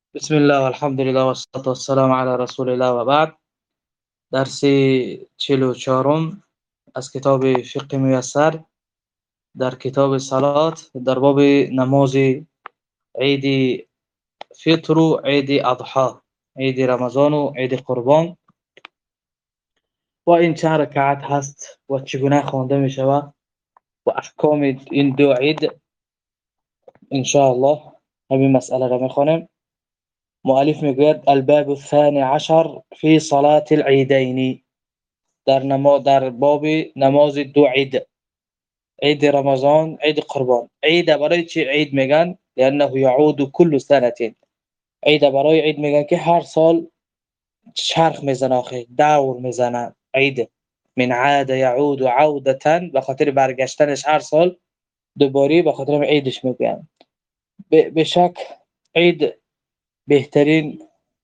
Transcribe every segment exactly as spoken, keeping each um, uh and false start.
بسم الله والحمد لله والصلاة والسلام على رسول الله و بعد. درس چهل و چهارم از کتاب فقه میسر در کتاب صلات در باب نماز عید فطر و عید اضحی، عید رمضان و عید قربان و این چند رکعت هست و چگونه خوانده می شود و احکام این دو عید. ان شاء الله همین مسئله را میخوانیم. مؤلف میگوید الباب الثاني عشر في صلاة العيدين، در نماز در باب نماز دو عید، عید رمضان، عید قربان. عید برای چی عید میگن؟ لانه يعود كل سنه. عید برای عید میگن که هر سال چرخ میزنه، آخه دور میزنه. عید من عاد يعود عودة، به خاطر برگشتنش هر سال دوباره، به خاطر عیدش میگن. به شک عید بهترین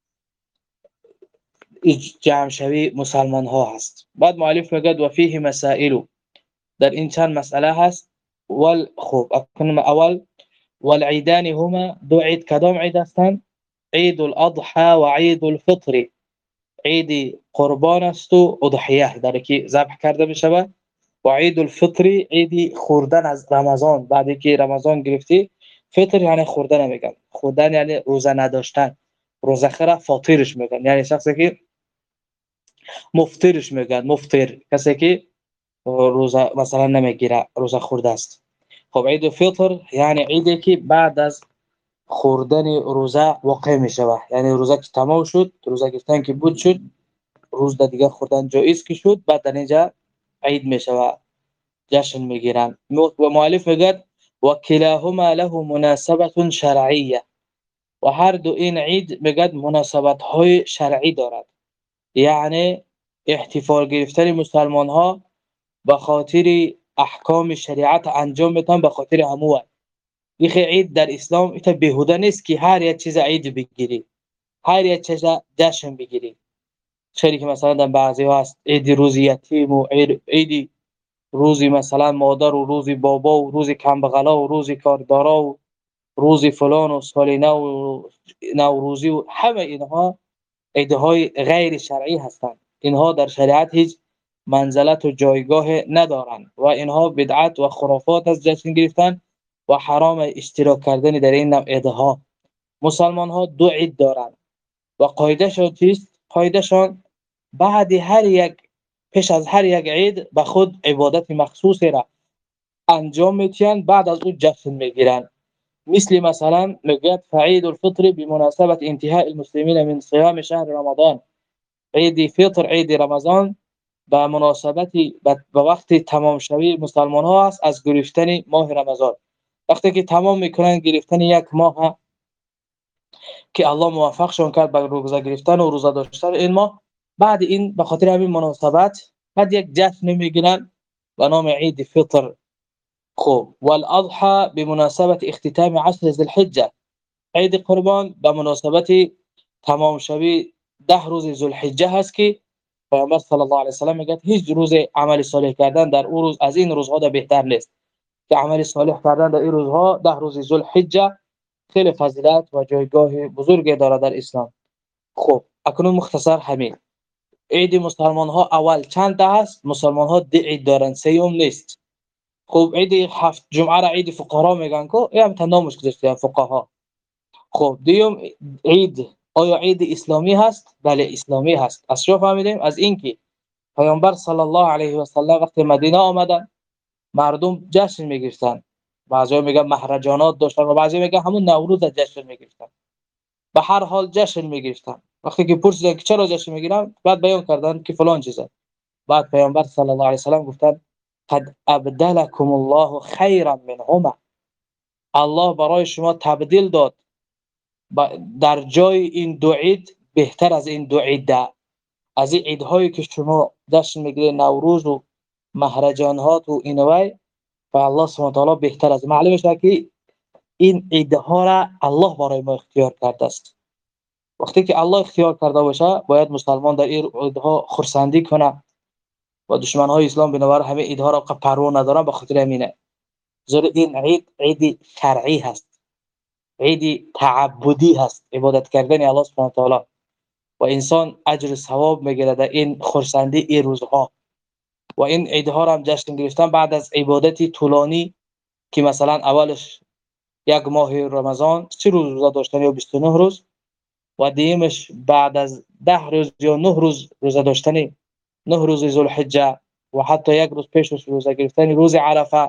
جمع شوی مسلمان ها هست. بعد مؤلف میگه و فيه مسائل، در این چند مسئله هست. ول خوب اکنم اول والعیدان هما، دو عید کدام عید هستند؟ عید الاضحى و عید الفطر. عید قربان است و اضحیه، در که ذبح کرده بشه، و عید الفطر عید خوردن از رمضان، بعد که رمضان گرفتی. فطر یعنی خوردن میگن، خوردن یعنی روزه نداشتن، روزه خره فاطرش میگن، یعنی شخصی که مفطرش میگن. مفطر کسی که روزه مثلا نمیگیره، روزه خورده است. خب عید فطر یعنی عیدی که بعد از خوردن روزه واقع می شود، یعنی روزه که تمام شد، روزه گرفتن که بود شد، روز دیگه خوردن جایز که شد، بعد در اینجا عید می شود، جشن میگیرن. و مؤلف میگه و کلاهما له مناسبت شرعیه، و هر دو این عید میگه مناسبت های شرعی دارد. یعنی احتفال گرفتن مسلمان ها به خاطر احکام شریعت انجام میتن، به خاطر همو یک عید در اسلام ایت بیهوده نیست که هر یک چیز عید بگیری، هر یک چیز جشن بگیری. خیلی که مثلا در بعضی ها هست عید روز یتیم و عید روز مثلا مادر و روز بابا و روز کمبغلا و روز کاردارا و روز فلان و سال نو و نوروزی و همه اینها عیدهای غیر شرعی هستند. اینها در شریعت هیچ منزلت و جایگاه ندارند و اینها بدعت و خرافات از جشن گرفتن و حرام اشتراک کردن در این نوع عیدها. مسلمان ها دو عید دارند و قاعدهشان چیست؟ قاعدهشان بعد هر یک پیش از هر یک عید به خود عبادت مخصوصی را انجام میتین، بعد از اون جشن میگیرن. مثل مثلا میگه عید الفطر بمناسبه انتهاء المسلمین من صيام شهر رمضان. عید فطر، عید رمضان، به مناسبت به وقت تمام شوی مسلمان ها است از گرفتن ماه رمضان. وقتی که تمام میکنن گرفتن یک ماه که الله موفقشون کرد به روزه گرفتن و روزه داشتن این ماه، بعد این به خاطر همین مناسبت بعد یک جشن میگیرن به نام عید فطر. خوب والاضحى بمناسبه اختتام عشر ذی الحجه. عید قربان به مناسبت تمام شوی ده روز ذوالحجه هست که پیامبر صلی الله علیه و سلم میگه هیچ روز عمل صالح کردن در اون روز از این روزها ده بهتر نیست، که عمل صالح کردن در این روزها ده روز ذوالحجه خیلی فضیلت و جایگاه بزرگی داره در اسلام. خب اکنون مختصر همین عید مسلمان ها اول چند تا هست؟ مسلمان ها ده عید دارن، سیوم نیست. خب عید هفت جمعه را عید فقرا میگن که یا تنامش گذاشته فقها. خب دیوم عید، آیا عید اسلامی هست؟ بله اسلامی هست. از چه فهمیدیم؟ از اینکه پیامبر صلی الله علیه و سلم وقتی مدینه آمدن مردم جشن میگرفتن، بعضی میگن مهرجانات داشتن و بعضی میگن همون نوروز جشن میگرفتن. به هر حال جشن میگرفتن. وقتی که پرسیدن که چرا جشن میگیرن، بعد بیان کردن که فلان چیزه. بعد پیامبر صلی الله علیه و سلم گفتن قد ابدلکم الله خیرا منهما، الله برای شما تبدیل داد در جای این دو عید بهتر از این دو عید. از این عیدهایی که شما جشن میگیرید، نوروز و مهرجانات و اینوای، و الله سبحانه و تعالی بهتر از معلومه شد که این عیدها را الله برای ما اختیار کرده است. وقتی که الله اختیار کرده باشه باید مسلمان در این عیدها خرسندی کنه و دشمن های اسلام بنابر همه عیدها را پروا ندارن، به خاطر همینه. زیرا این عید عید شرعی هست. عید تعبدی هست، عبادت کردن الله سبحانه و تعالی و انسان اجر و ثواب میگیره در این خرسندی این روزها. و این عیدها را هم جشن گرفتن بعد از عبادتی طولانی که مثلا اولش یک ماه رمضان سی روز روزه داشتن یا بیست و نه روز و دیمش بعد از ده روز یا نه روز روزه داشتن، نه روز ذوالحجه و حتی یک روز پیش از روزه گرفتن روز عرفه.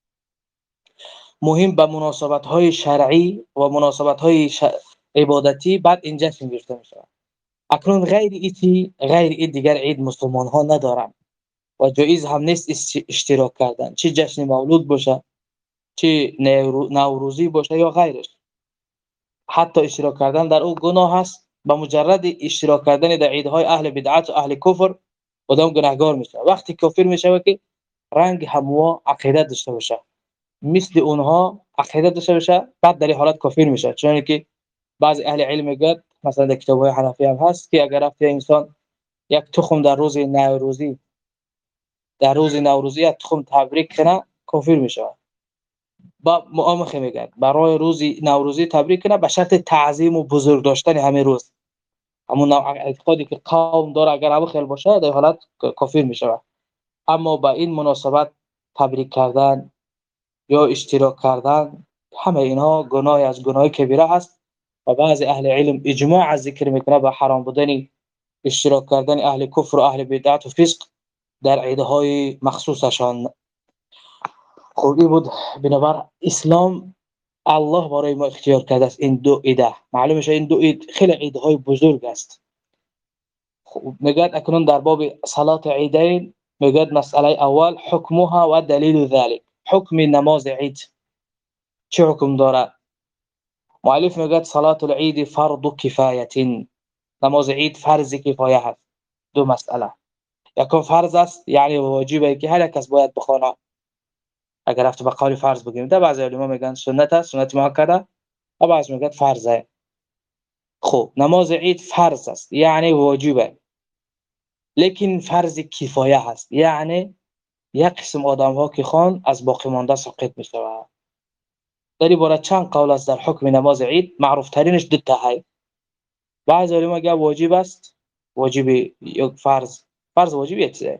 مهم به مناسبت های شرعی و مناسبت های ش... عبادتی بعد این جشن گرفته می شود. اکنون غیر ایتی غیر این دیگر عید مسلمان ها ندارن و جایز هم نیست اشتراک کردن، چه جشن مولود باشه، چه نوروزی باشه یا غیرش. حتی اشتراک کردن در او گناه است. با مجرد اشتراک کردن در عیدهای اهل بدعت و اهل کفر آدم گناهگار میشه. وقتی کافر میشه که رنگ هموا عقیده داشته باشه، مثل اونها عقیده داشته باشه، بعد در این حالت کافر میشه. چون که بعضی اهل علم میگن مثلا در کتاب‌های حنفی هم هست که اگر رفت انسان یک تخم در روز نوروزی در روز نوروزی یک تخم تبریک کنه کافر میشه. با مؤامخه میگن برای روز نوروزی تبریک کنه به شرط تعظیم و بزرگ داشتن همه روز. همون نوع اعتقادی که قوم داره اگر ابو خیل باشه در حالت کافر میشه. اما با این مناسبت تبریک کردن یا اشتراک کردن همه اینها گناه از گناه کبیره است و بعضی اهل علم اجماع از ذکر میکنه با حرام بودن اشتراک کردن اهل کفر و اهل بدعت و فسق در عیدهای مخصوصشان. خوبی بود. بنابر اسلام الله برای ما اختیار کرده است این دو عیده. معلومه شه این دو عید خیلی عیدهای بزرگ است. خب میگه اکنون در باب صلات عیدین میگه مسئله اول حکمها و دلیل ذلك. حکم نماز عید چه حکم داره؟ مؤلف میگه صلات العید فرض کفایه. نماز عید فرض کفایه هست. دو مسئله، یکم فرض است یعنی واجبه که هر کس باید بخونه. اگر رفت به قول فرض بگیم، ده بعضی علما میگن سنت است، سنت مؤکده، و بعضی میگن فرضه. خب نماز عید فرض است یعنی واجبه، لیکن فرض کفایه هست یعنی یک قسم آدم ها که خوان از باقی مانده ساقط میشود. در این باره چند قول است در حکم نماز عید. معروف ترینش دو تا هست. بعضی علما میگن واجب است، واجب یک فرض، فرض واجب یک چیزه.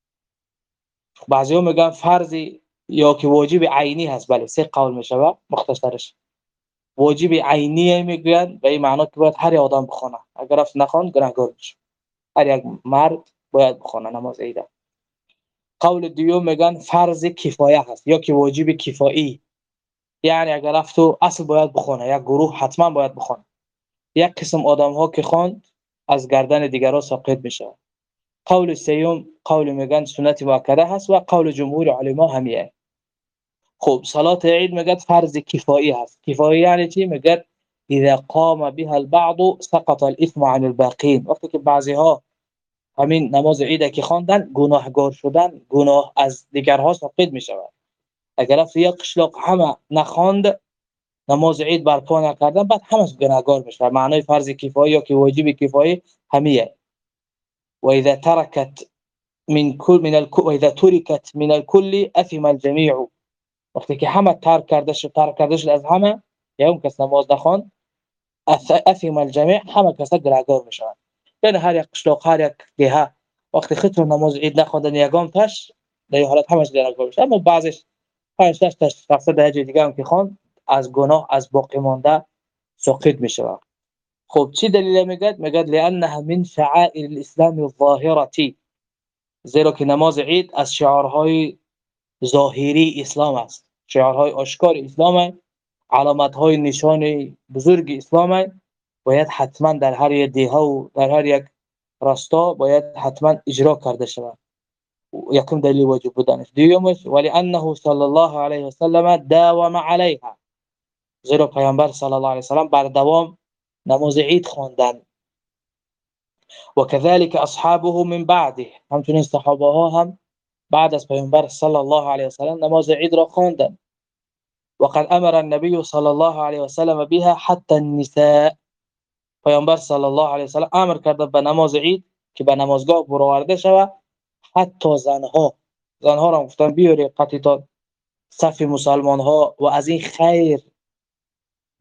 بعضی‌ها میگن فرض یا که واجب عینی هست. بله سه قول میشه. مختصرش واجب عینی میگویند به این معنی که باید هر آدم بخونه، اگر رفت نخوند گناهگار میشه. هر یک مرد باید بخونه نماز عید. قول دیوم میگن فرض کفایه هست یا که واجب کفایی، یعنی اگر رفت اصل باید بخونه، یک گروه حتما باید بخونه. یک قسم آدم ها که خواند از گردن دیگران ساقط میشه. قول سیوم قول میگن سنت مؤکده هست و قول جمهور علما همیه. خب صلات عید میگه فرض کفایی هست. کفایی یعنی چی؟ میگه اذا قام بها البعض سقط الاثم عن الباقين. وقتی که بعضی ها همین نماز عید که خواندن گناهگار شدن، گناه از دیگرها ساقط میشود. اگر افت یک قشلاق همه نخواند، نماز عید برپا نکردن، بعد همه گناهگار میشه. معنای فرض کفایی یا که واجب کفایی همیه. و اذا تركت من كل من الكل و اذا تركت من الكل اثم الجميع. وقتی که همه ترک کرده شد، ترک کرده شد از همه، یا اون کس نماز نخواند، اثم الجميع، همه کس گناهگار میشن. یعنی هر یک قشلاق، هر یک گیهه وقتی خودت نماز عید نخواندن یگام تاش، در این حالت همش گناهگار میشه. اما بعضیش پنج تا شخص در جای دیگه هم که خواند از گناه از باقی مانده ساقط میشه. خب چی دلیل میگه؟ میگه لانها من شعائر الاسلام الظاهره. زیرا که نماز عید از شعارهای ظاهری اسلام است، شعارهای آشکار اسلام، علامت‌های نشان بزرگ اسلام. باید حتما در هر یک دیها و در هر یک راستا باید حتما اجرا کرده شود. یکم دلیل واجب بودنش. دیومش ولی انه صلی الله علیه و سلم داوم علیها. زیرا پیامبر صلی الله علیه و سلم بر دوام نماز عید خواندند. و كذلك اصحابه من بعده. همچنین صحابه ها هم بعد از پیامبر صلی الله علیه و سلم نماز عید را خواندند. وقد امر النبي صلى الله عليه وسلم بها حتى النساء. پیامبر صلی الله علیه و سلم امر کرده به نماز عید که به نمازگاه برآورده شود، حتی زنها. زنها را گفتن بیاری قطیتا صف مسلمان ها و از این خیر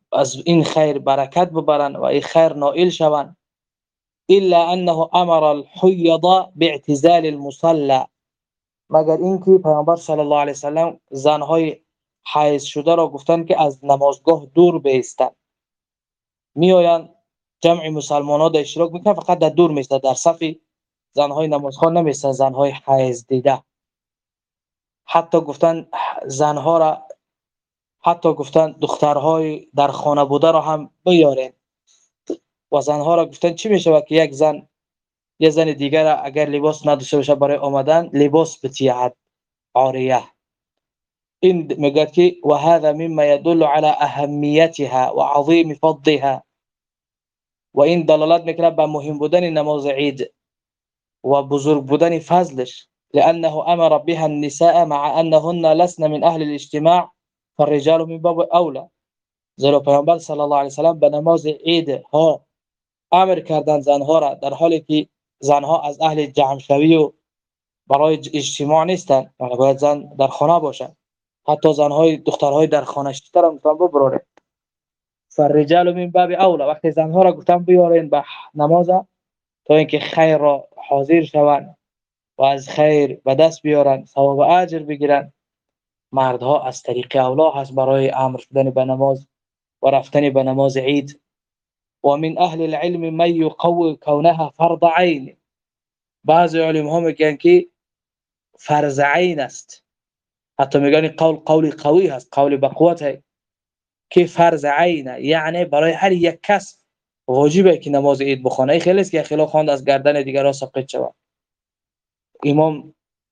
از این خیر برکت ببرن و این خیر نائل شوند. الا انه امر الحیض باعتزال المصلى، مگر اینکه پیامبر صلی الله علیه و سلم زنهای حیض شده را گفتند که از نمازگاه دور بایستند. میآیند جمع مسلمانان در اشتراک میکنن، فقط در دور میایستند، در صف زنهای نمازخوان نمیایستند، زنهای حیض دیده. حتی گفتن زنها را، حتی گفتن دخترهای در خانه بوده را هم بیارین. و زنها را گفتن چی میشه که یک زن یه زن دیگر را اگر لباس نداشته باشه برای آمدن لباس بتیهد عاریه. این میگه که و هذا مما يدل على اهمیتها و عظیم فضلها، و این دلالت میکنه به مهم بودن نماز عید و بزرگ بودن فضلش. لانه امر بها النساء مع انهن لسن من اهل الاجتماع فالرجال من باب اولى. زیرا پیامبر صلی الله علیه و سلم به نماز عید ها امر کردند زنها را، در حالی که زنها از اهل جمع شوی و برای اجتماع نیستند، یعنی باید زن در خانه باشد. حتی زنهای دخترهای در خانه شتر هم گفتن ببرید. فالرجال من باب اولى، وقتی زنها را گفتن بیارین به نماز تا اینکه خیر را حاضر شوند و از خیر به دست بیارن، ثواب و اجر بگیرن، مردها از طریق اولا هست برای امر شدن به نماز و رفتن به نماز عید. و من اهل العلم من يقوي كونها فرض عین، بعض علما ها میگن که فرض عین است، حتی میگن قول قولی قوی هست، قول به قوت ہے که فرض عینه، یعنی برای هر یک کس واجبه که نماز عید بخونه. خیلی است که خلا خواند از گردن دیگران ساقط شود. امام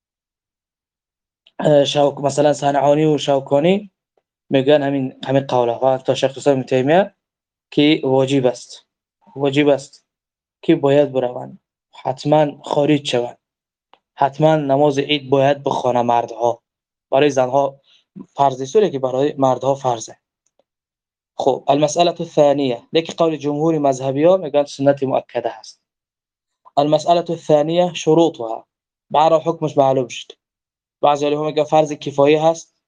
شوک مثلا صنعانی و شوکانی میگن همین همین قوله و تا شیخ الاسلام ابن تیمیه که واجب است، واجب است که باید بروند، حتما خارج شوند، حتما نماز عید باید بخونه مردها. برای زنها فرض است که برای مردها فرضه. خب المساله الثانيه، لیکن قول جمهور مذهبی ها میگن سنت مؤکده است. المساله الثانيه شروطها، برای حکمش معلوم شد. بعضی علما میگن فرض کفایه هست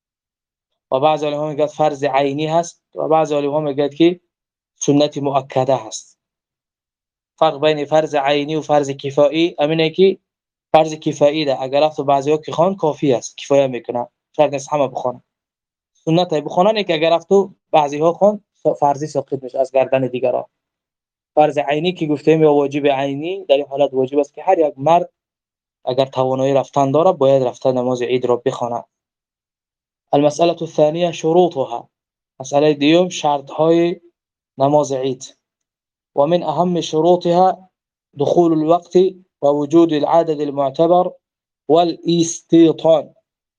و بعضی علما میگن فرض عینی هست و بعضی علما میگن که سنت مؤکده هست. فرق بین فرض عینی و فرض کفایی همینه که فرض کفایی ده اگر افت بعضی‌ها که خوان کافی است، کفایه میکنه، شرط نیست همه بخونن. سنت بخونن که اگر افت بعضی‌ها خوان فرضی ساقط میشه از گردن دیگران. فرض عینی که گفتیم یا واجب عینی، در این حالت واجب است که هر یک مرد اگر توانایی رفتن داره باید رفتن نماز عید را بخونه. المساله الثانيه شروطها، مساله دیوم شرط های نماز عید. و من اهم شروطها دخول الوقت و وجود العدد المعتبر والاستيطان.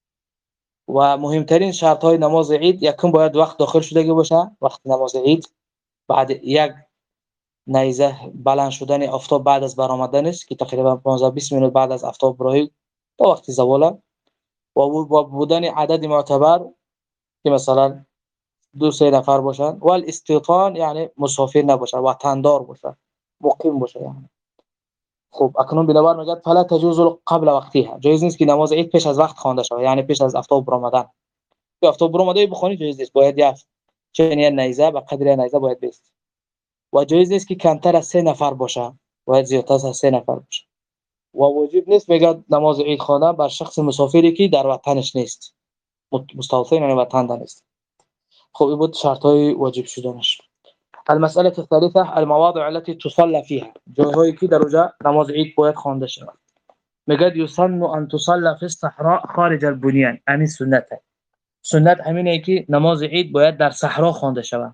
و مهمترین شرط های نماز عید، یکم باید وقت داخل شده باشه، وقت نماز عید بعد یک نیزه بلند شدن آفتاب بعد از برآمدن است که تقریبا پانزده بیست منوت بعد از آفتاب برای تا وقت زوال، و بودن عدد معتبر که مثلا دو سه نفر باشن، و الاستيطان یعنی مسافر نباشه، وطندار باشه، مقیم باشه یعنی. خب اکنون بنابر میگه فلا تجوز قبل وقتها، جایز نیست که نماز عید پیش از وقت خوانده شود، یعنی پیش از آفتاب برآمدن. که آفتاب برآمده بخونی جایز نیست، باید یافت چنین نیزه به قدر نیزه باید بیست. و جایز نیست که کمتر از سه نفر باشه، باید زیادتر از سه نفر باشه. و واجب نیست میگه نماز عید خواندن بر شخص مسافری که در وطنش نیست، مستوطن یعنی وطن نیست. خب این بود شرط های واجب شدنش. المساله الثالثه المواضع التي تصلى فيها، جاهایی که در اونجا نماز عید باید خوانده شود. میگه یسن ان تصلى في الصحراء خارج البنيان، یعنی سنته. سنت همینه که نماز عید باید در صحرا خوانده شود.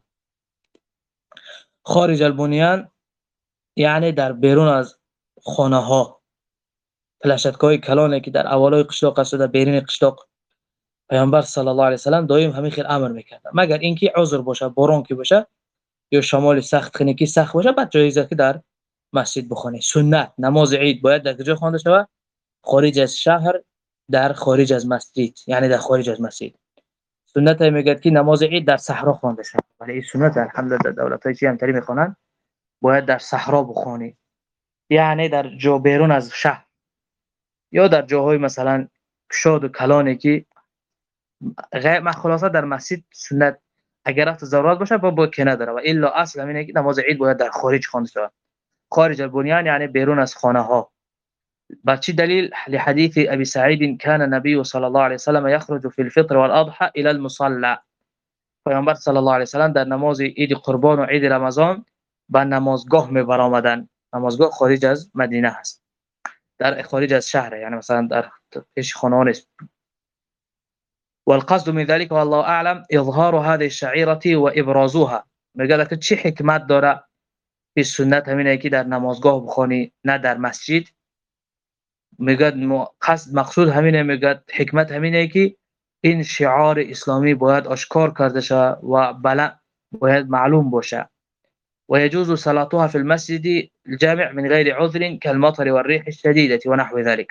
خارج البنيان یعنی در بیرون از خانه ها، پلشتگاه کلانه که در اولای قشلاق است، در بیرون قشلاق پیامبر صلی الله علیه و سلم دائم همین خیل امر میکرد، مگر اینکه عذر باشه، باران که باشه یا شمال سخت خنکی سخت باشه، بعد جایزه که در مسجد بخونه. سنت نماز عید باید در کجا خوانده شود؟ خارج از شهر، در خارج از مسجد، یعنی در خارج از مسجد. سنت میگه که نماز عید در صحرا خوانده شود، ولی این سنت الحمدلله دولت‌های چی هم تری میخوانن باید در صحرا بخونی، یعنی در جو بیرون از شهر یا در جاهای مثلا شاد و کلانی که غیر، من خلاصه در مسجد سنت اگر رفت ضرورت باشه با با که نداره و الا اصل همینه که نماز عید باید در خارج خوانده شود. خارج البنیان یعنی بیرون از خانه ها. با چه دلیل؟ لحديث ابي سعيد كان النبي صلى الله عليه وسلم يخرج في الفطر والاضحى الى المصلى. پیامبر صلی الله علیه و سلم در نماز عید قربان و عید رمضان به نمازگاه می برآمدند. نمازگاه خارج از مدینه است، در خارج از شهر، یعنی مثلا در پیش خانه نیست. والقصد من ذلك والله اعلم اظهار هذه الشعيره وابرازها. میگه که چه حکمت داره به سنت همینه که در نمازگاه بخونی نه در مسجد. میگه قصد مقصود همینه، میگه حکمت همینه که این شعار اسلامی باید آشکار کرده شود و بلند باید معلوم باشه. و يجوز صلاتها في المسجد الجامع من غير عذر كالمطر والريح الشديدة ونحو ذلك.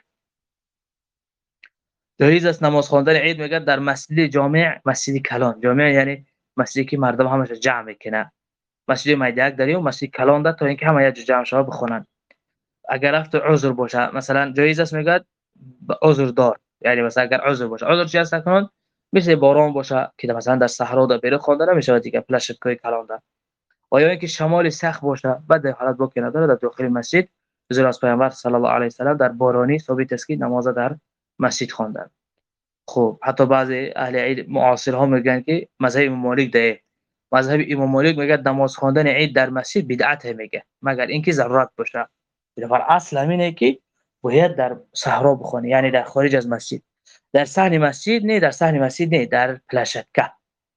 جایز است نماز خواندن عید میگه در مسجد جامع، مسجد کلان. جامع یعنی مسجدی که مردم همش جمع میکنه. مسجد میدک داریم و مسجد کلان ده تا اینکه همه یه جمع شوه بخونن. اگر رفت عذر باشه مثلا جایز است میگه عذر دار، یعنی مثلا اگر عذر باشه، عذر چی است کنون؟ مثل باران باشه که مثلا در صحرا ده بره خوانده نمیشه دیگه، پلشتکای کلان ده. و یا اینکه شمال سخت باشه بعد حالت با که نداره در داخل مسجد، زیرا از پیامبر صلی الله علیه و سلم در بارانی ثابت است که نماز در مسجد خواندن. خب حتی بعضی اهل عید معاصرها میگن که مذهب امام مالک ده، مذهب امام مالک میگه نماز خواندن عید در مسجد بدعت میگه مگر اینکه ضرورت باشه. در اصل همینه که باید در صحرا بخونی، یعنی در خارج از مسجد. در صحن مسجد نه، در صحن مسجد نه، در پلشتکه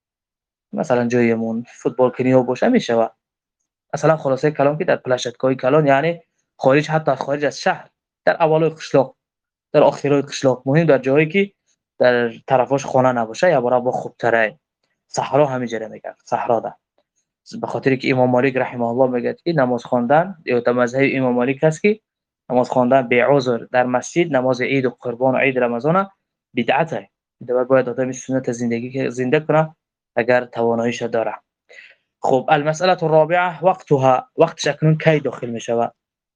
مثلا جایمون فوتبال کنیا باشه میشه. مثلا خلاصه کلام که در پلشتکای کلان یعنی خارج، حتی خارج از شهر، در اولای قشلاق، در آخرای قشلاق، مهم در جایی که در طرفاش خانه نباشه یا برای با خوبتره. صحرا همینجوری میگن، صحرا ده. به خاطر که امام مالک رحمه الله میگه که نماز خواندن یا در مذهب امام مالک است که نماز خواندن به عذر در مسجد، نماز عید و قربان و عید رمضان بدعته. در باید آدم سنت زندگی که زنده کنه اگر تواناییش داره. خب المسألة الرابعة وقتها. وقت اکنون کی داخل میشود؟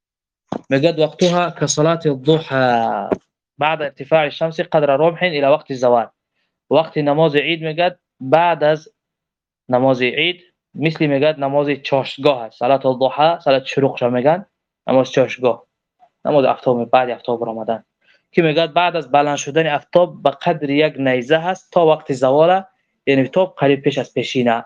میگه وقتها كصلاة الضحى بعد ارتفاع الشمس قدر رمح الى وقت الزوال. وقت نماز عید میگه بعد از نماز عید، مثل میگه نماز چاشتگاه است. صلاة الضحى صلاة شروق شو میگن نماز چاشتگاه، نماز آفتاب بعد آفتاب رمضان که میگه بعد از بلند شدن آفتاب به قدر یک نیزه هست تا وقت زوال، یعنی تا قریب پیش از پیشینه.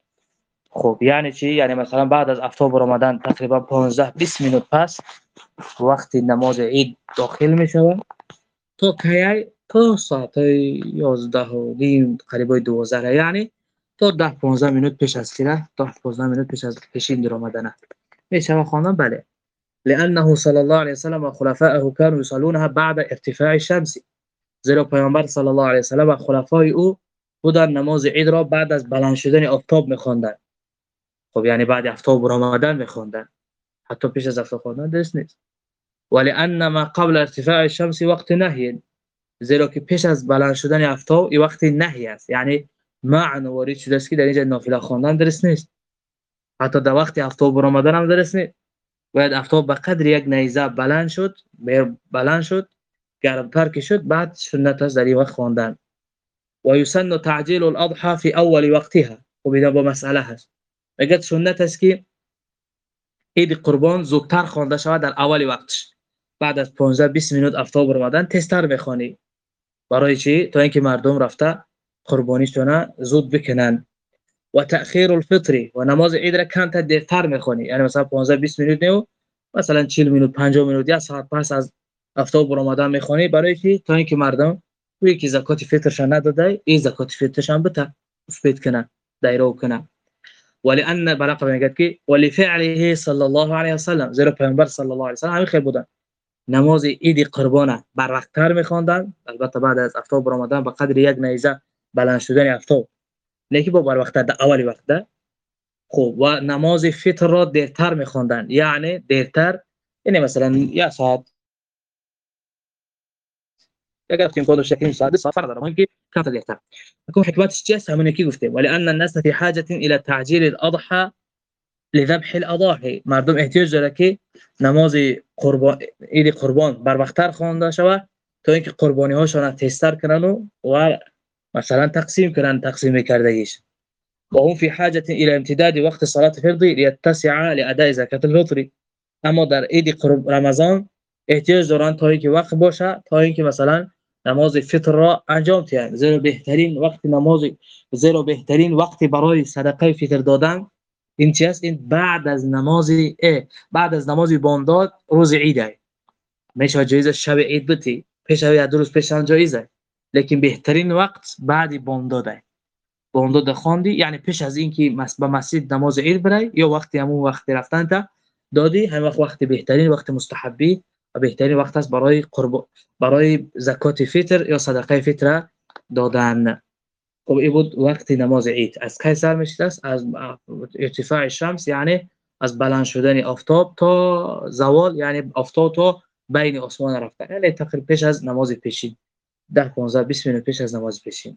خب یعنی چی؟ یعنی مثلا بعد از آفتاب رمضان تقریبا پانزده بیست مینوت پس وقت نماز عید داخل میشود تا کی؟ تا ساعت یازده و نیم قریب دوازده، یعنی تا ده پانزده مینوت پیش از کله، تا پانزده مینوت پیش از پیشین رمضان میشه خواندن. بله، لانه صلی الله علیه و سلم و خلفائه كانوا يصلونها بعد ارتفاع الشمس. زیرا پیامبر صلی الله علیه و سلم و خلفای او بودن نماز عید را بعد از بلند شدن آفتاب میخواندند. خب یعنی بعد آفتاب رمضان میخواندن، حتی پیش از آفتاب خواندن درست نیست. ولأن ما قبل ارتفاع الشمس وقت نهی. زیرا که پیش از بلند شدن آفتاب این وقت نهی است، یعنی معنی وارد شده است که در اینجا نافله خواندن درست نیست. حتی در وقت آفتاب رمضان هم درست نیست. باید آفتاب به قدر یک نیزه بلند شد، بلند شد، گرمتر که شد، بعد سنت است در این وقت خواندن. و یسن تعجیل الاضحى فی اول وقتها. خب این با مسئله هست. میگه سنت است که عید قربان زودتر خوانده شود در اول وقتش. بعد از پانزده بیست مینوت آفتاب رمضان تستر میخوانی. برای چی؟ تا اینکه مردم رفته قربانیشون زود بکنن. و تأخیر الفطر و نماز عید را کم تا دیرتر میخوانی، یعنی مثلا پانزده بیست مینوت نه، مثلا چهل مینوت پنجاه مینوت یا ساعت پس از آفتاب رمضان میخوانی. برای چی؟ تا اینکه مردم وی که زکات فطرشون نداده این زکات فطرشون بده اسپید کنه، دایره کنه. ولأن برق میگه که ولفعله صلی الله علیه و سلم، زیرا پیامبر صلی الله علیه و سلم همین خیلی بودن نماز عید قربان بر وقت‌تر می‌خواندن، البته بعد از آفتاب رمضان به قدر یک نیزه بلند شدن آفتاب، لیکن با بر وقت در اول وقت ده. خب و نماز فطر را دیرتر می‌خواندن، یعنی دیرتر، یعنی مثلا یک ساعت اگر تیم کدو شکلی ساعت سفر داره ممکن کم تا دیرتر. اكون حکمتش چیست؟ همونی که گفتیم ولأن الناس في حاجة الى تعجيل الاضحى لذبح الاضاحي. مردم احتیاج داره که نماز قربان عید قربان بر وقت‌تر خوانده شود تا اینکه قربانی هاشون تستر کنن و, و مثلا تقسیم کنن تقسیم کردگیش. وهم في حاجة إلى امتداد وقت صلاة الفرض ليتسع لأداء زكاة الفطر. اما در عید قرب رمضان احتیاج دارند تا اینکه وقت باشه تا اینکه مثلا نماز فطر را انجام دهند، زیرا بهترین وقت نماز زیرا بهترین وقت برای صدقه فطر دادن این چی است؟ این بعد از نماز اه بعد از نماز بامداد روز عید است. میشه جایز شب عید بتی پیش از دو روز پیش جایز است، لیکن بهترین وقت بعد بامداد است. بامداد خواندی یعنی پیش از اینکه به مسجد نماز عید بری یا وقتی همون وقت رفتن تا دادی، هم وقت وقت بهترین وقت مستحبی و بهترین وقت است برای قرب برای زکات فطر یا صدقه فطر دادن. خب این بود وقت نماز عید. از کی سر میشه است؟ از ارتفاع شمس یعنی از بلند شدن آفتاب تا زوال، یعنی آفتاب تا بین آسمان رفتن، یعنی تقریبا پیش از نماز پیشین ده پانزده بیست منت پیش از نماز پیشین.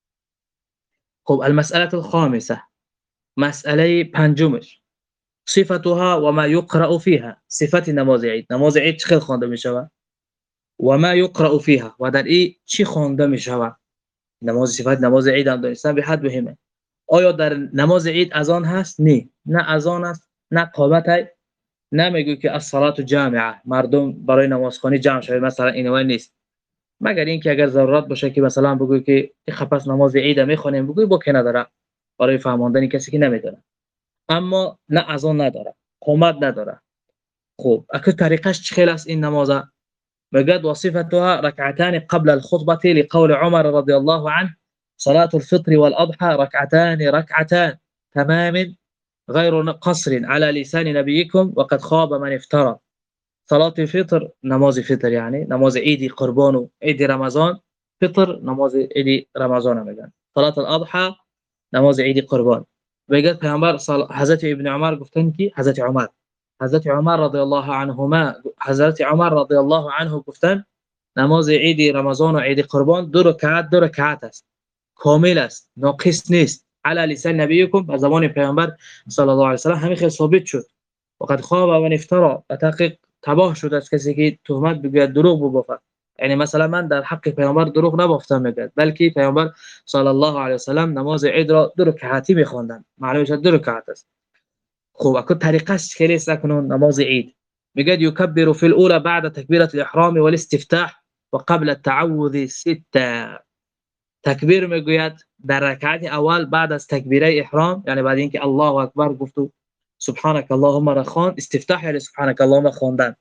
خب المسألة الخامسة، مسئله پنجمش، صفتها و ما يقرأ فيها، صفت نماز عید. نماز عید چه خوانده می شود و ما يقرأ فيها و در این چی خوانده می شود. نماز صفت نماز عید هم دانستن به حد مهمه. آیا در نماز عید اذان هست؟ نه، نه اذان است، نه قامت است، نه میگه که الصلاة جامعه مردم برای نماز خوانی جمع شوند، مثلا اینوای نیست. مگر اینکه اگر ضرورت باشه که مثلا بگوی که خپس نماز عید میخوانیم، بگوی با که نداره برای فهماندن کسی که نمیدونه. اما نه اذان نداره، قامت نداره. خب اكو طریقش چه خیلی است این نماز؟ میگه وصفتها ركعتان قبل الخطبه لقول عمر رضي الله عنه صلاة الفطر والأضحى ركعتان ركعتان تمام غير قصر على لسان نبيكم وقد خاب من افترى. صلاة الفطر نماز فطر یعنی نماز عید قربان و عید رمضان، فطر نماز عید رمضان میگن، صلاة الاضحى نماز عید قربان. میگه پیامبر حضرت ابن عمر گفتن که حضرت عمر حضرت عمر رضی الله عنهما حضرت عمر رضی الله عنه گفتن نماز عید رمضان و عید قربان دو رکعت دو رکعت است، کامل است، ناقص نیست. علی لسان نبیکم، به زبان پیامبر صلی الله علیه و سلم همین ثابت شد. وقد خواب و افترا، تحقیق تباه شد از کسی که تهمت بگوید دروغ ببافد. یعنی مثلا من در حق پیامبر دروغ نبافتم میگه، بلکه پیامبر صلی الله علیه و سلم نماز عید را دو رکعتی میخواندند، معلومه شد دو رکعت است. خب اكو طریقش خیلی سکنون نماز عید. میگه یکبر فی الاولى بعد تکبیره الاحرام والاستفتاح وقبل التعوذ سته. تکبیر میگوید در رکعت اول بعد از تکبیره احرام، یعنی بعد اینکه الله اکبر گفت و سبحانك اللهم را خواند، استفتاح یعنی سبحانك اللهم خواندن،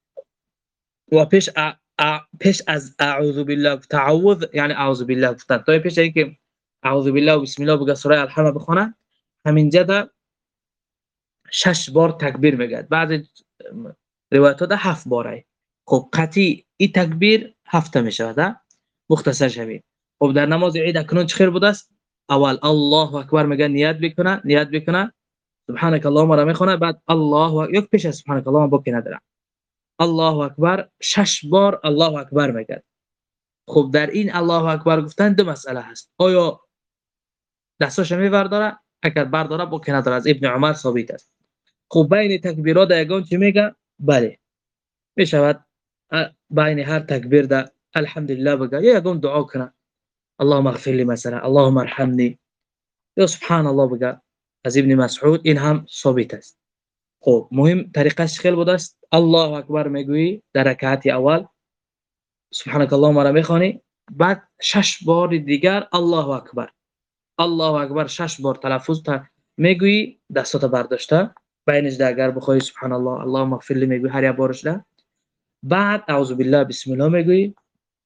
و پیش ا... ا... پیش از اعوذ بالله تعوذ یعنی اعوذ بالله گفتن، تا پیش اینکه اعوذ بالله و بسم الله بگه سوره الحمد بخونه، همینجا ده شش بار تکبیر میگه، بعضی روایت ها ده هفت باره. خب قطعی این تکبیر هفته میشه ده مختصر شوید. خب در نماز عید اکنون چه خیر بوده است؟ اول الله اکبر میگه، نیت بکنه نیت بکنه سبحانك اللهم را میخونه، بعد الله یک پیش از سبحانك اللهم با که نداره الله اکبر شش بار الله اکبر میگه. خب در این الله اکبر گفتن دو مسئله هست، آیا دستاش میبرداره؟ اگر برداره با که نداره، از ابن عمر ثابت است. خب بین تکبیرات یگان چی میگه؟ بله میشود بین هر تکبیر ده الحمدلله بگه، یا یگان دعا کنه اللهم اغفر لي مثلا اللهم ارحمني، یا سبحان الله بگه. از ابن مسعود این هم ثابت است. خب مهم طریقش خیلی بود است. الله اکبر میگویی در رکعت اول، سبحانك اللهم را میخوانی، بعد شش بار دیگر الله اکبر الله اکبر شش بار تلفظ تا میگویی، دستات برداشته بینش ده اگر بخوای سبحان الله اللهم اغفر لي میگویی هر یک بارش ده، بعد اعوذ بالله بسم الله میگویی،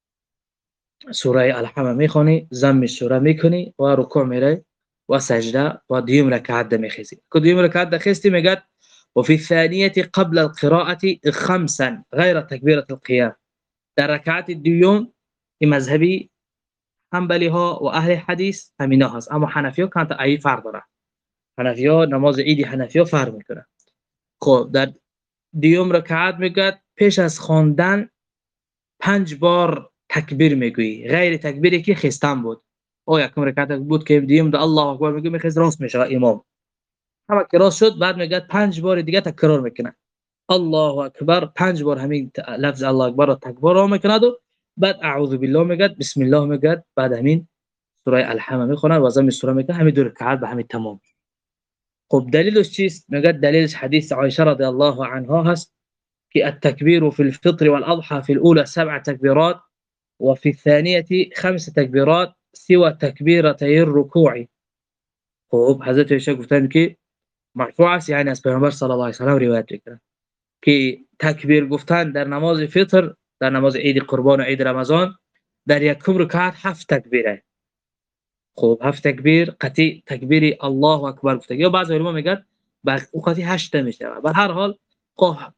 سوره الحمد میخوانی، ضم سوره میکنی و رکوع میری و سجده و دیم رکعت ده میخیزی. که دیم رکعت ده خستی میگد وفي الثانية قبل القراءة خمسا غير تكبيرة القيام. در رکعت دوم این مذهبی حنبلی ها و اهل حدیث همینا هست، اما حنفی ها کانت ای فرق داره. حنفی ها نماز عید حنفی ها فرق میکنه. خب در دوم رکعت میگد پیش از خواندن پنج بار تکبیر میگویی، غیر تکبیری که خستن بود. او یکم رکعت بود که دوم ده الله اکبر میگه میخواست راست میشه امام، اما که راست شد بعد میگه پنج بار دیگه تکرار میکنه الله اکبر، پنج بار همین لفظ الله اکبر رو تکرار میکنه و بعد اعوذ بالله میگه، بسم الله میگه، بعد همین سوره الحمد میخونن و ضمن سوره میگه همین دو رکعت به همین تمام. خب دلیلش چیست؟ میگه دلیلش حدیث عایشه رضی الله عنها هست که التكبير في الفطر والأضحى في الأولى سبع تكبيرات وفي الثانية خمس تكبيرات سوى تكبيرتي الركوع. خب حضرت عایشه گفتن که مرفوع است، یعنی از پیامبر صلی الله علیه و سلم روایت میکنه که تکبیر گفتن در نماز فطر، در نماز عید قربان و عید رمضان، در یک رکعت هفت تکبیره. خب هفت تکبیر قطعی تکبیر الله اکبر گفته، یا بعضی علما میگن بر قطعی هشت میشه. به هر حال خواه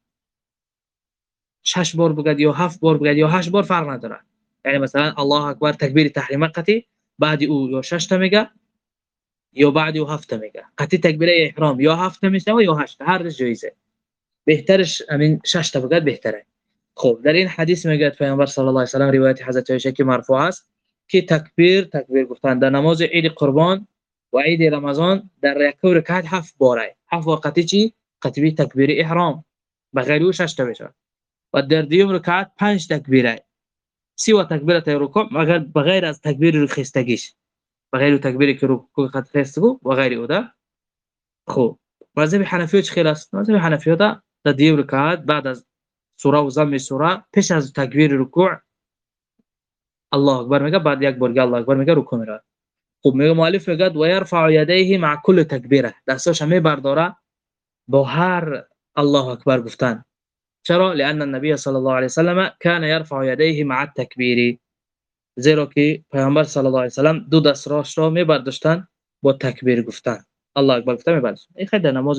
شش بار بگد یا هفت بار بگد یا هشت بار فرق نداره. یعنی مثلا الله اکبر تکبیر تحریم قطعی، بعد او یا شش تا میگه یا بعد او هفت تا میگه. قطعی تکبیر احرام یا هفت تا میشه یا هشت تا، هر جایزه. بهترش همین شش تا بگد بهتره. خب در این حدیث میگه پیامبر صلی الله علیه و سلم روایت حضرت عایشه که مرفوع است که تکبیر تکبیر گفتن در نماز عید قربان و عید رمضان در یک رکعت هفت باره. هفت وقتی چی؟ قطعی تکبیر احرام، بغیر او شش تا میشه. و در دیوم رکعت پنج تکبیره، سوى تکبیرت رکوع بغیر از تکبیر خستگیش، بغیر تکبیری که رکوع قد خستگو و غیر او ده. خب مذهب حنفی چه خیلی است؟ مذهب حنفی ده در دیوم رکعت بعد از سوره و ضم سوره پیش از تکبیر رکوع الله اکبر میگه، بعد یک بار الله اکبر میگه رکوع میره. خب میگه مؤلف میگه و يرفع يديه مع كل تکبیره، دستش می برداره با هر الله اکبر گفتن. چرا؟ لأن النبي صلى الله عليه وسلم كان يرفع يديه مع التكبير، زیرا که پیامبر صلی الله علیه و سلم دو دست راش را میبرداشتن با تکبیر گفتن، الله اکبر گفتن میبرداشتن. این خیلی در نماز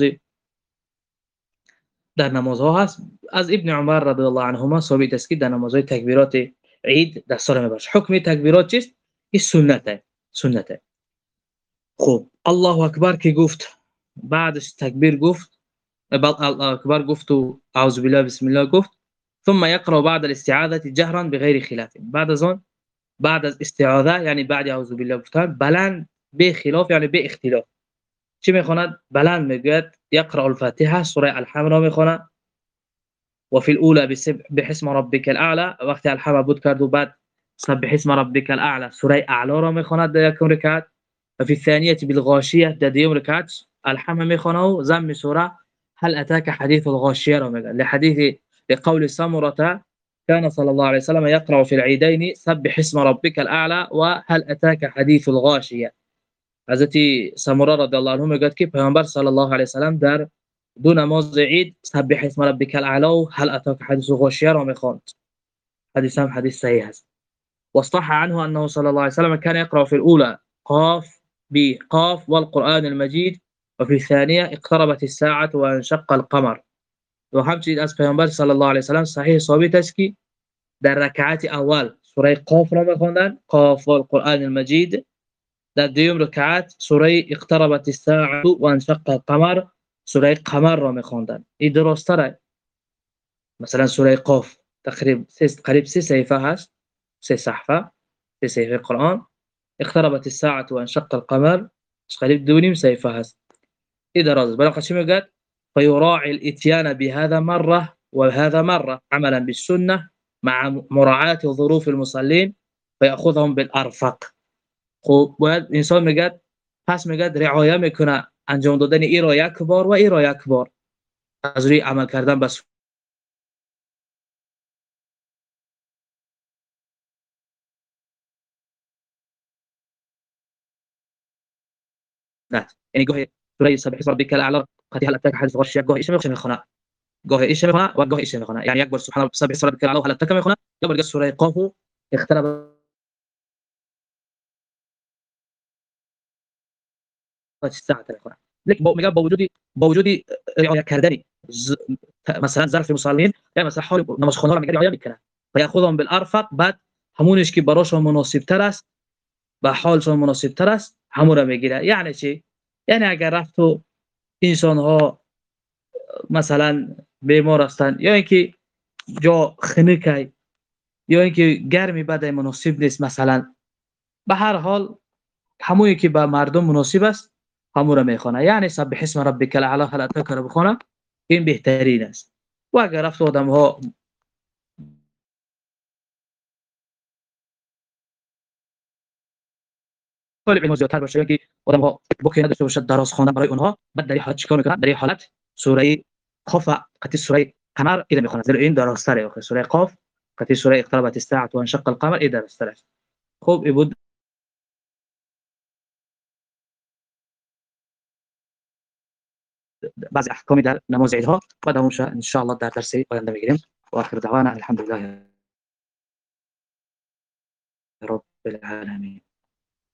در نمازها هست. از ابن عمر رضی الله عنهما ثابت است که در نمازهای تکبیرات عید دست را میبرد. حکم تکبیرات چیست؟ این سنته، سنته. خب الله اکبر که گفت، بعدش تکبیر گفت، الله اکبر گفت و اعوذ بالله بسم الله گفت، ثم يقرأ بعد الاستعاذة جهرا بغیر خلاف. بعد از آن بعد از استعاذه یعنی بعد اعوذ بالله گفتن بلند به خلاف یعنی به اختلاف چی میخواند؟ بلند میگوید يقرأ الفاتحه سوره الحمد را میخواند و فی الاولى بسبح باسم ربک الاعلى، وقتی الحمد بود کرد و بعد سبح اسم ربک الاعلى سوره اعلی را میخواند در یک رکعت. و فی الثانیه بالغاشیه در دوم رکعت الحمد میخواند و ضم سوره هل اتاك حديث الغاشيه را میگه، لحدیث لقول سمره كان صلى الله عليه وسلم يقرأ في العيدين سبح اسم ربك الأعلى وهل أتاك حديث الغاشية. حضرت سمره رضی الله عنه میگه که پیامبر صلی الله علیه و سلم در دو نماز عید سبح اسم ربک الاعلى و هل اتاک حدیث الغاشیه را میخواند. حدیث هم حدیث صحیح است. واصح عنه انه صلی الله علیه و سلم كان يقرأ في الاولى قاف بقاف والقرآن المجيد وفي الثانية اقتربت الساعة وانشق القمر. و همچنین از پیامبر صلی الله علیه و سلم صحیح ثابت است که در رکعت اول سوره قاف را می‌خواندند، قاف والقرآن المجید. در دوم رکعت سوره اقتربت الساعة وانشق القمر سوره قمر را می‌خواندند. این درست تره. مثلا سوره قاف تقریبا قریب سه صفحه هست، سه صفحه، سه صفحه قرآن. اقتربت الساعة وانشق القمر قریب دو نیم صفحه هست. این درست. بلا قشی میگه فيراعي الاتيان بهذا مره وهذا مره عملا بالسنه مع مراعاة ظروف المصلين فيأخذهم بالارفق. خب باید انسان میگه پس میگه رعایت میکنه انجام دادن این را یک بار و این را یک بار، از روی عمل کردن بس نه. یعنی گاهی سوره سبح اسم ربک الاعلى قد هل اتاك حدیث الغاشیه گاهی اسم میخونه، گاهی ایش میخونه و گاهی ایش میخونه. یعنی یک بار سبحان سبح اسم ربک الاعلى هل اتاك میخونه، یا بار سوره قاف اقترب الساعه میخونه. لكن میگه با وجودی با وجودی رعایت کردن مثلا ظرف مصلین، یا مثلا حال نماز خوندن میگه رعایت میکنه فیاخذهم بالارفق، بعد همونش که براشون مناسب تر است با حالشون مناسب تر است همون را میگیره. یعنی چی؟ یعنی اگر رفت و انسان ها مثلا بیمار هستند یا اینکه جا خنکه یا اینکه گرمی بده مناسب نیست، مثلا به هر حال همونی که به مردم مناسب است همون را میخونه. یعنی سبح اسم ربک الاعلى هل اتاک را بخونه، این بهترین است. و اگر رفت آدم ها طالب علم زیادتر باشه که آدم‌ها با که نداشته باشد درس خواندن برای اونها، بعد در این حالت چیکار میکنن؟ در این حالت سوره قاف قطعی سوره قمر ایده میخونن، زیرا این درستره. آخه سوره قاف قطعی سوره اقتربت الساعه و انشق القمر ایده درستره. خب این بود بعض احکامی در نماز عیدها، بعد هم ان شاء الله در درس آینده میگیریم. و آخر دعوانا الحمد لله رب العالمين.